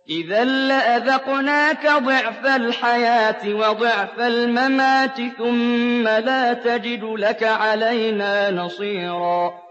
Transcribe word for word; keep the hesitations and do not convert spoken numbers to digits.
إِذًا لَّأَذَقْنَاكَ ضِعْفَ الْحَيَاةِ وَضِعْفَ الْمَمَاتِ ثُمَّ لَا تَجِدُ لَكَ عَلَيْنَا نَصِيرًا